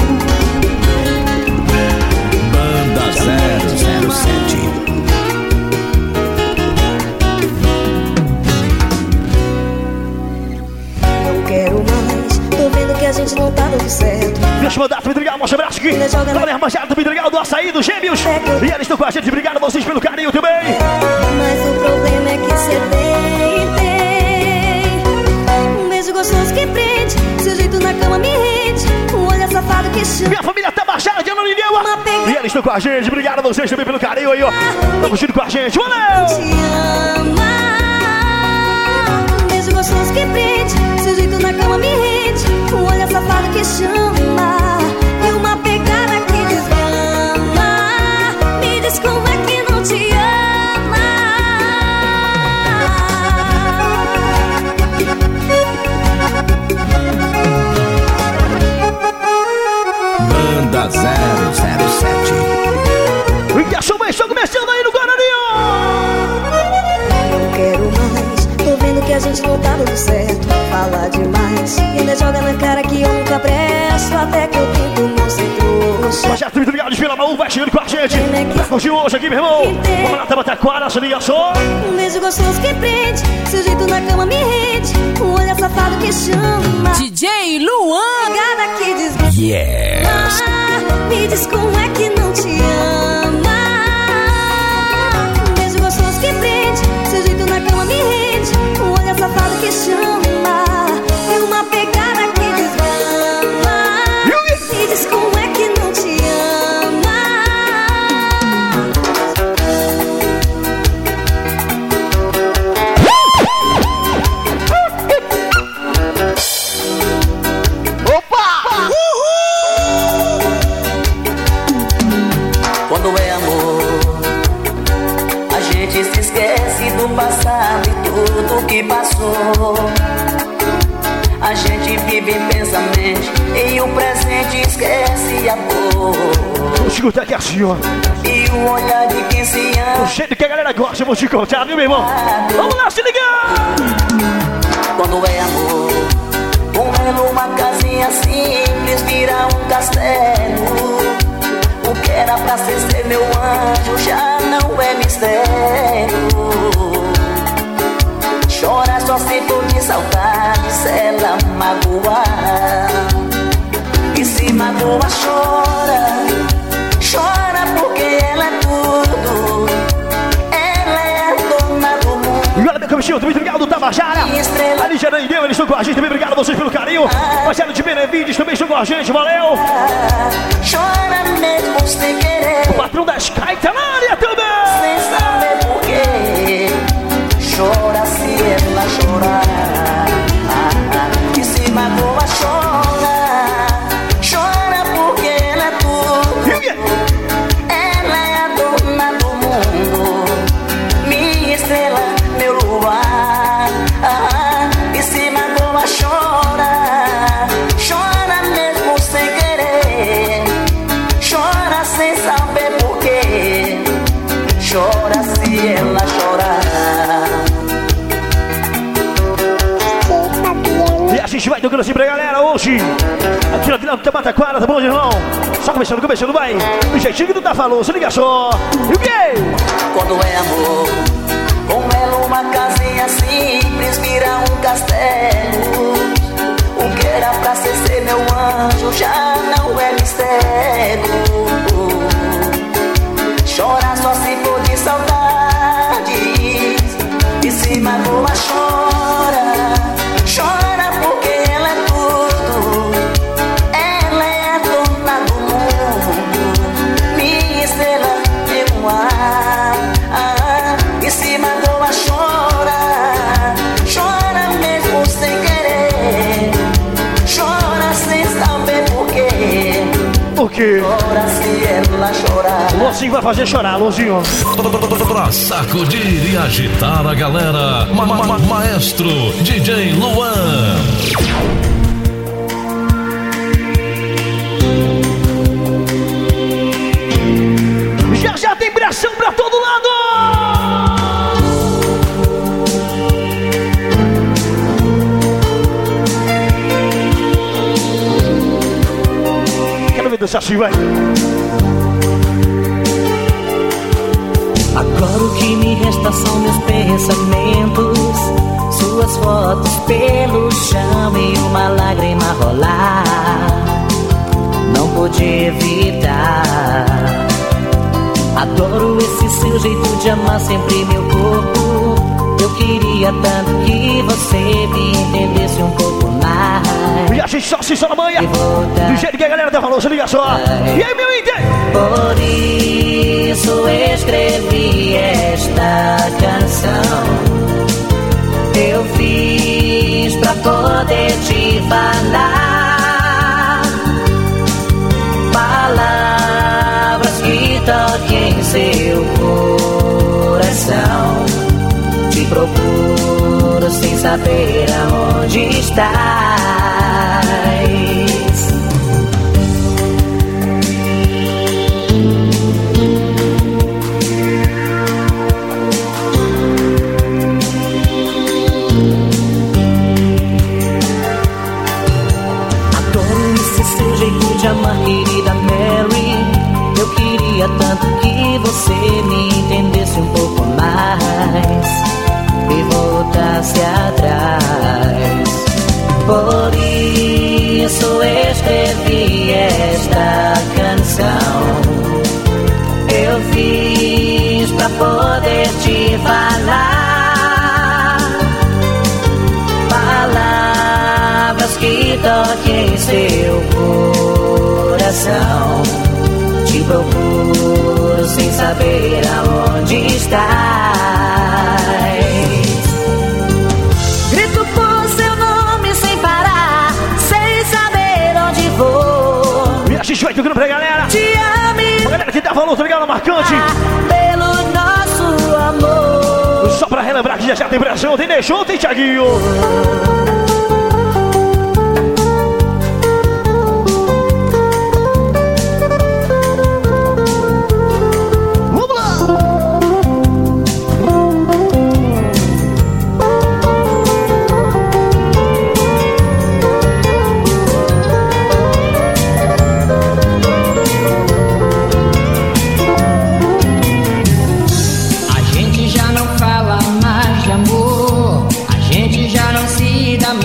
[SPEAKER 1] Banda zero zero sete.
[SPEAKER 19] Não quero mais, tô vendo que a gente não tá dando certo.
[SPEAKER 2] Deixa eu mandar, Vidragal, mostra o abraço aqui. Galera, rapaziada do Vidragal, do Açaí, dos Gêmeos. E eles estão com a gente, obrigado a vocês pelo carinho também.
[SPEAKER 19] Mas o problema é que cê tem, tem um beijo gostoso que prende, seu jeito na cama me rende, um olhar safado que chama.
[SPEAKER 2] Minha família tá baixada, de Ananindeua. E eles estão com a gente, obrigado a vocês também pelo carinho aí, ó. Tamo junto com a gente, valeu!
[SPEAKER 19] Te ama, um beijo gostoso que prende, seu jeito na cama me rende, um olhar safado que chama. E uma pegada que desama. Me diz como é que não te ama.
[SPEAKER 1] Banda zero zero sete.
[SPEAKER 2] E a chuva está começando aí no Guarani.
[SPEAKER 19] Não quero mais, tô vendo que a gente não tá dando certo. Fala demais, e ainda joga na cara que eu nunca presto. Até que eu tento não ser trouxa.
[SPEAKER 2] Projeto muito obrigado, Vila Maú, vai chegando com a gente. Pra curtir hoje aqui, meu irmão. Vamos lá, Tabaquara, se liga só.
[SPEAKER 19] Um beijo gostoso que prende, seu jeito na cama me rende, um olhar safado que chama.
[SPEAKER 14] D J Luan.
[SPEAKER 19] Pegada que desgama.
[SPEAKER 1] Yes.
[SPEAKER 19] Me diz como é que não te ama. Um beijo gostoso que prende, seu jeito na cama me rende, um olhar safado que chama. É uma pegada que desgama. Me diz como é que não te ama.
[SPEAKER 2] Opa!
[SPEAKER 18] Quando é amor, a gente se esquece do passado e tudo que passou. A gente vive intensamente e o presente esquece a dor.
[SPEAKER 2] te contar que é assim, ó.
[SPEAKER 18] E o olhar de quem se ama.
[SPEAKER 2] O jeito que a galera gosta, eu vou te contar, viu, meu irmão? Vamos lá, se ligar!
[SPEAKER 18] Quando é amor, com ela uma casinha simples vira um castelo. O que era pra ser, ser meu anjo já não é mistério. Chora só se for de saudade, se ela magoar. E se magoa, chora. Chora porque ela é tudo. Ela é a dona do mundo.
[SPEAKER 2] E olha, meu cabecinho, muito obrigado, Tabajara. Ali já nem deu, eles estão com a gente também. Obrigado a vocês pelo carinho. Marcelo de Benevides também estão com a gente, valeu.
[SPEAKER 18] Chora mesmo sem querer.
[SPEAKER 2] O patrão da Sky tá na área também.
[SPEAKER 18] Sem saber porquê. Chora se ela chorar. E se magoa, chora. Chora porque ela é tudo. Ela é a dona do mundo. Minha estrela, meu luar. E se magoa, chora. Chora mesmo sem querer. Chora sem saber porquê. Chora se ela chorar.
[SPEAKER 2] E a gente vai tocando assim pra galera hoje. Aqui na Vila do Tamataquara, tá bom, irmão? Só começando, começando, vai. Do jeitinho que tu tá falando, se liga só. E o quê?
[SPEAKER 18] Quando é amor, com ela uma casinha simples vira um castelo. O que era pra ser, ser meu anjo já não é mistério. Chora só se for de saudades. E se magoa, chora. Chora porque ela é tudo. Ela é a dona do mundo. Minha estrela, meu ar. E se magoa, chora. Chora mesmo sem querer. Chora sem saber porquê.
[SPEAKER 2] Por quê?
[SPEAKER 18] Chora se ela chorar.
[SPEAKER 2] Luzinho vai fazer chorar, Luzinho.
[SPEAKER 1] Pra sacudir e agitar a galera, ma ma ma Maestro D J Luan.
[SPEAKER 2] Já já tem pressão pra todo lado. Quero ver dançar assim, vai.
[SPEAKER 11] Agora o que me resta são meus pensamentos, suas fotos pelo chão e uma lágrima rolar. Não pude evitar. Adoro esse seu jeito de amar sempre meu corpo. Eu queria tanto que você me entendesse um pouco mais.
[SPEAKER 2] E a gente só se só na manhã. Do jeito que a galera tá falando, se liga só. E aí, meu índio?
[SPEAKER 11] Por isso escrevi esta canção. Eu fiz pra poder te falar palavras que toquem em seu coração. Te procuro sem saber aonde estás. De amar, querida Mary. Eu queria tanto que você me entendesse um pouco mais e voltasse atrás. Por isso escrevi esta canção. Eu fiz pra poder te falar palavras que toquem seu coração. Te procuro sem saber aonde estás. Grito por seu nome sem parar, sem saber onde vou.
[SPEAKER 2] E a gente vai tocando pra galera.
[SPEAKER 11] Te ame.
[SPEAKER 2] A galera que tá falando, tá ligado? Marcante.
[SPEAKER 11] Pelo nosso amor.
[SPEAKER 2] Só pra relembrar que já já tem pressão, tem deixou, tem Thiaguinho.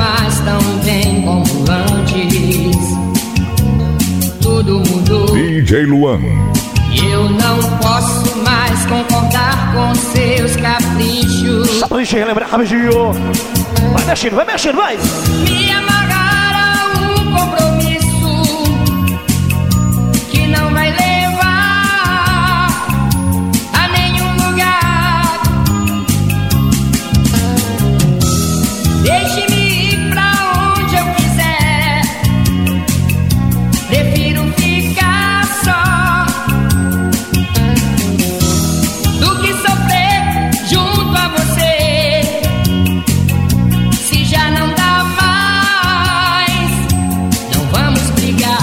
[SPEAKER 10] mais tão bem como antes. Tudo mudou.
[SPEAKER 1] D J Luan.
[SPEAKER 10] E eu não posso mais concordar com seus caprichos.
[SPEAKER 2] Só pra gente relembrar rapidinho. Vai mexendo, vai mexendo, vai.
[SPEAKER 10] Me amarrar a um compromisso que não vai levar a nenhum lugar. Deixe-me ir pra onde eu quiser. Prefiro ficar só do que sofrer junto a você. Se já não dá mais, não vamos brigar.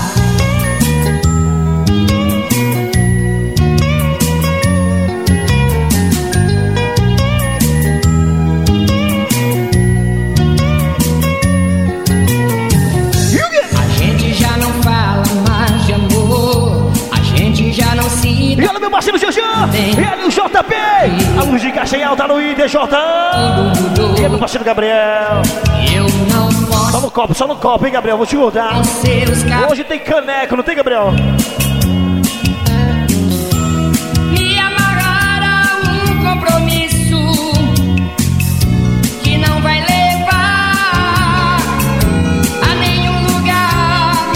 [SPEAKER 10] A gente já não fala mais de amor. A gente já não se
[SPEAKER 2] E olha meu parceiro Jean, e olha o J P, a luz de caixa em alta no I D J. E meu parceiro Gabriel.
[SPEAKER 10] Eu não posso.
[SPEAKER 2] Só no copo, só no copo, hein, Gabriel? Vou te contar. Hoje tem caneco, não tem, Gabriel?
[SPEAKER 10] Me amarrar a um compromisso que não vai levar a nenhum lugar.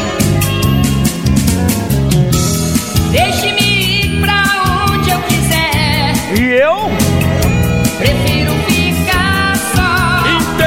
[SPEAKER 10] Deixe-me ir pra onde eu quiser.
[SPEAKER 2] E eu?
[SPEAKER 10] Prefiro ficar só.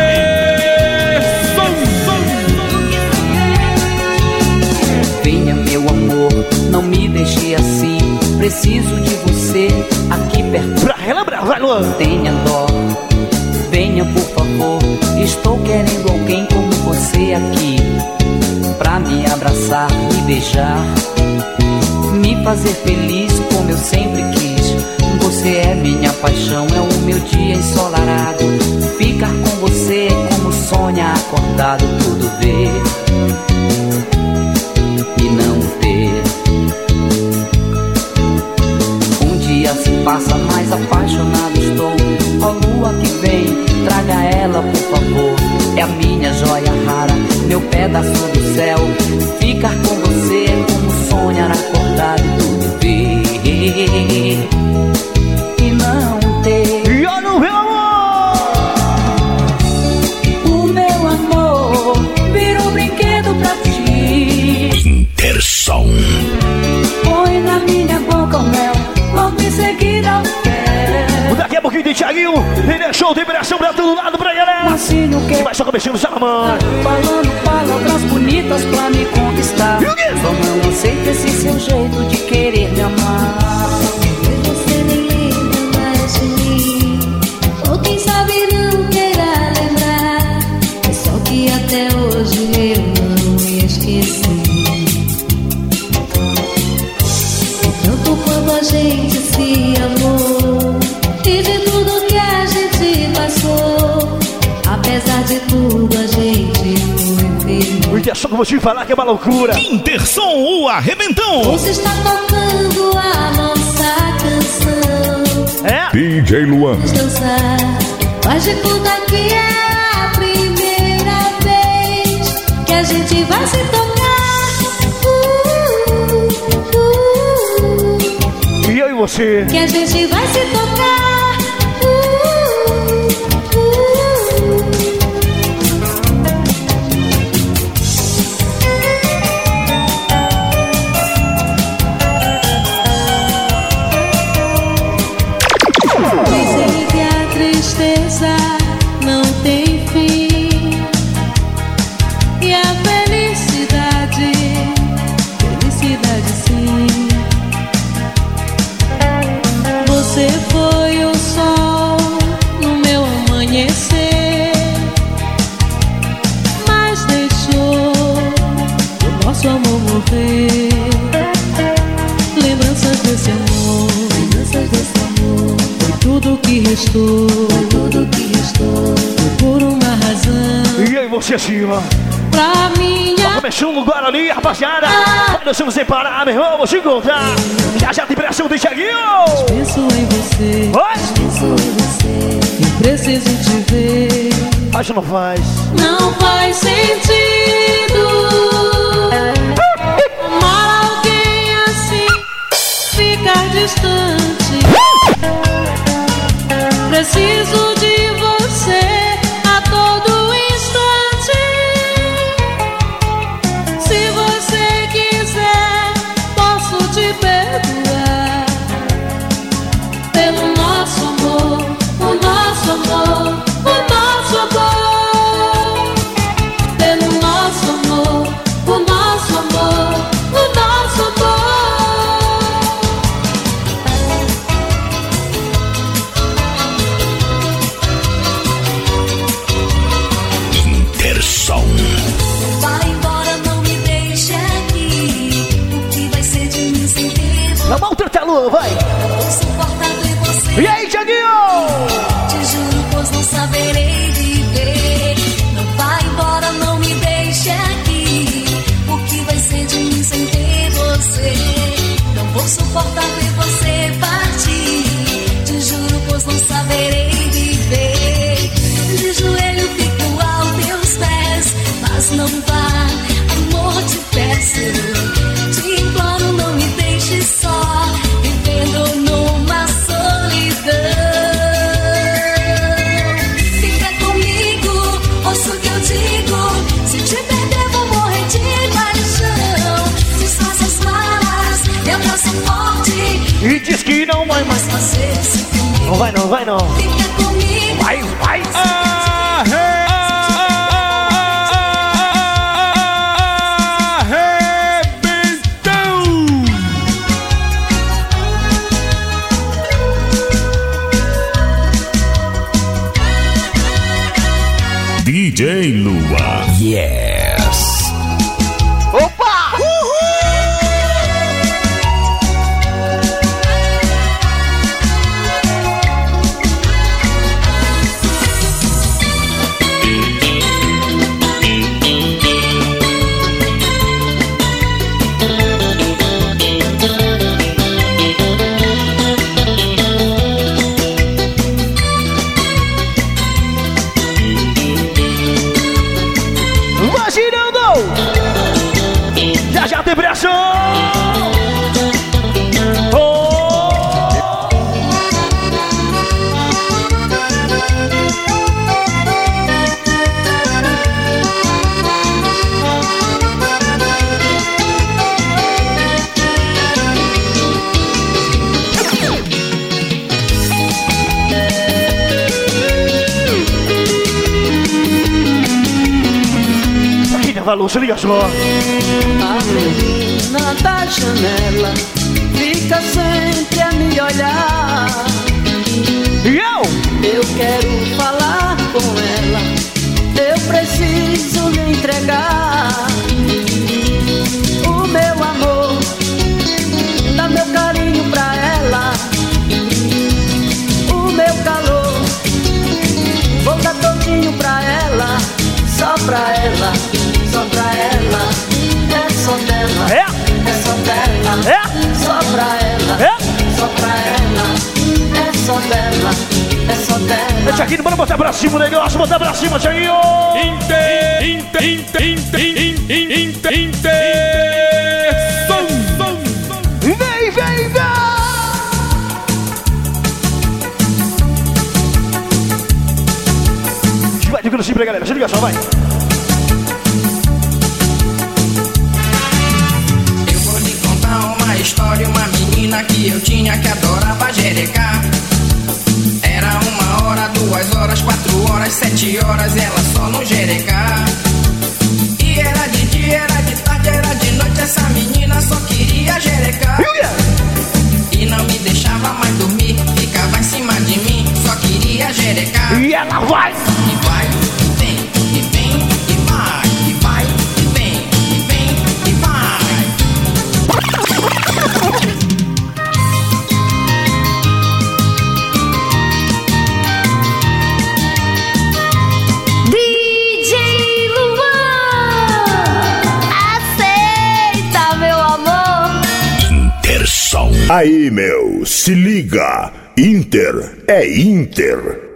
[SPEAKER 11] Venha, meu amor, não me deixe assim. Preciso de você aqui perto.
[SPEAKER 2] Pra relembrar, vai, Luan.
[SPEAKER 11] Tenha dó, venha por favor. Estou querendo alguém como você aqui, pra me abraçar, me beijar, me fazer feliz como eu sempre quis. Você é minha paixão, é o meu dia ensolarado. Ficar com você é como sonhar acordado. Tudo ver e não ter. Um dia se passa, mais apaixonado estou. Ó lua que vem, traga ela por favor. É a minha joia rara, meu pedaço do céu. Ficar com você é como sonhar acordado. Tudo ver e não ter.
[SPEAKER 2] E olha o meu amor!
[SPEAKER 11] O meu amor virou brinquedo pra ti.
[SPEAKER 1] Intersom.
[SPEAKER 11] Põe na minha boca o mel, logo em seguida o fel.
[SPEAKER 2] Daqui a pouquinho tem Thiaguinho, ele é show, tem pressão pra todo lado pra galera.
[SPEAKER 11] Nasci no que?
[SPEAKER 2] E vai só começando já, mano.
[SPEAKER 11] Falando palavras bonitas pra me conquistar. Só não aceito esse seu jeito de querer me amar.
[SPEAKER 19] Você nem lembra mais de mim, ou quem sabe não queira lembrar. É só que até hoje eu não me esqueci. Tanto quando a gente se amou e de tudo que a gente passou, apesar de tudo a gente foi feliz.
[SPEAKER 2] O Intersom que eu vou te falar que é uma loucura.
[SPEAKER 16] Intersom, o arrebentão.
[SPEAKER 19] Você está tocando a nossa canção.
[SPEAKER 2] É?
[SPEAKER 1] D J Luan.
[SPEAKER 19] Vamos dançar, faz de conta que é a primeira vez que a gente vai se tocar. Uh, uh, uh,
[SPEAKER 2] E eu e você?
[SPEAKER 19] que a gente vai se tocar. Uh, uh, uh. Dizem que a tristeza não tem fim e a felicidade, felicidade sim. Você foi o sol no meu amanhecer, mas deixou o nosso amor morrer. Lembranças desse amor, lembranças desse amor, foi tudo que restou, foi tudo que restou, foi por uma razão.
[SPEAKER 2] E eu e você, Silva?
[SPEAKER 19] Pra minha.
[SPEAKER 2] Tá começando o Guarani, rapaziada. Vai dançando sem parar, meu irmão, vou te encontrar. Já já tem pressão, tem Thiaguinho.
[SPEAKER 19] Penso em você,
[SPEAKER 2] Oi?
[SPEAKER 19] penso em você, eu preciso te ver.
[SPEAKER 2] Acho que não faz.
[SPEAKER 8] Não faz sentido amar alguém assim, ficar distante. Preciso de você a todo instante. Se você quiser, posso te perdoar pelo nosso amor, o nosso amor, o nosso amor. Pelo nosso amor, o nosso amor, o nosso amor.
[SPEAKER 20] Intersom.
[SPEAKER 8] Vai embora, não me deixe aqui. O que vai ser de mim sem ter você?
[SPEAKER 2] Na mão, Tertelua, vai!
[SPEAKER 8] Vou suportar ver você.
[SPEAKER 2] E aí, Thiaguinho?
[SPEAKER 8] Te juro, pois não saberei viver. Não vai embora, não me deixe aqui. O que vai ser de mim sem ter você? Não vou suportar ver você partir. Te juro, pois não saberei viver. De joelho fico aos teus pés, mas não vá, amor, te peço. Te imploro, não me deixe só, vivendo numa solidão. Fica comigo, ouça o que eu digo. Se te perder, vou morrer de paixão. Desfaz as malas, eu abraço forte.
[SPEAKER 2] E diz que não vai mais
[SPEAKER 8] fazer isso comigo.
[SPEAKER 2] Não vai não, vai não.
[SPEAKER 8] Fica comigo.
[SPEAKER 2] Vai, vai.
[SPEAKER 1] D J Lua.
[SPEAKER 20] Yes.
[SPEAKER 2] Opa! Vai girando! Já já tem pressão! Oh! Aqui na valor, se liga só.
[SPEAKER 17] A menina da janela fica sempre a me olhar.
[SPEAKER 2] E eu?
[SPEAKER 17] Eu quero falar com ela, eu preciso lhe entregar o meu amor, dá meu carinho pra ela, o meu calor, vou dar todinho pra ela, só pra ela, só pra ela, é só dela,
[SPEAKER 2] é,
[SPEAKER 17] é só dela,
[SPEAKER 2] é,
[SPEAKER 17] só pra ela,
[SPEAKER 2] é,
[SPEAKER 17] só pra ela, é só dela, é só dela.
[SPEAKER 2] É, Thiaguinho, bora botar pra cima o negócio, botar pra cima, Thiaguinho!
[SPEAKER 1] Inter, Inter, Inter, Inter, Inter, Inter, Inter, som, som, som.
[SPEAKER 2] Vem, vem, vem! Vai de grupo pra galera, se liga só, vai!
[SPEAKER 21] Eu vou lhe contar uma história, uma menina que eu tinha que adorava jerecar. Era uma hora, duas horas, quatro horas, sete horas, ela só no jerecar. E era de dia, era de tarde, era de noite, essa menina só queria jerecar. E não me deixava mais dormir, ficava em cima de mim, só queria jerecar.
[SPEAKER 2] E ela vai!
[SPEAKER 21] E vai, e vem, e vem, e vai, e vai, e vem, e vem, e vai.
[SPEAKER 19] D J Luan, aceita, meu amor.
[SPEAKER 20] Intersom.
[SPEAKER 22] Aí, meu, se liga. Inter é Inter.